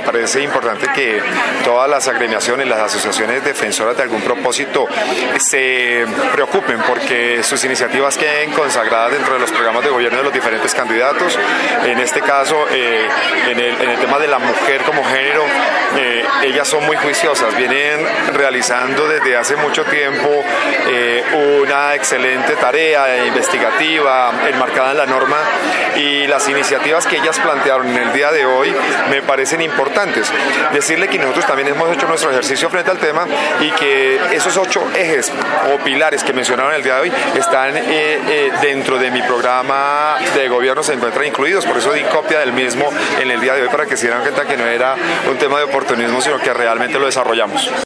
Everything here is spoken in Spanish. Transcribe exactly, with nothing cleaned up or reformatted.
parece importante que todas las agremiaciones, las asociaciones defensoras de algún propósito se preocupen porque sus iniciativas queden consagradas dentro de los programas de gobierno de los diferentes candidatos. En este caso, eh, en, el, en el tema de la mujer como género, eh, ellas son muy juiciosas, vienen realizando desde hace mucho tiempo eh, una excelente tarea investigativa, enmarcada en la norma, y las iniciativas que ellas plantearon en el día de hoy me parecen importantes. Decirle que nosotros también hemos hecho nuestro ejercicio frente al tema y que esos ocho ejes o pilares que mencionaron el día de hoy están eh, eh, dentro de mi programa de gobierno, se encuentran incluidos, por eso di copia del mismo en el día de hoy para que se dieran cuenta que no era un tema de oportunismo, sino que realmente lo desarrollamos.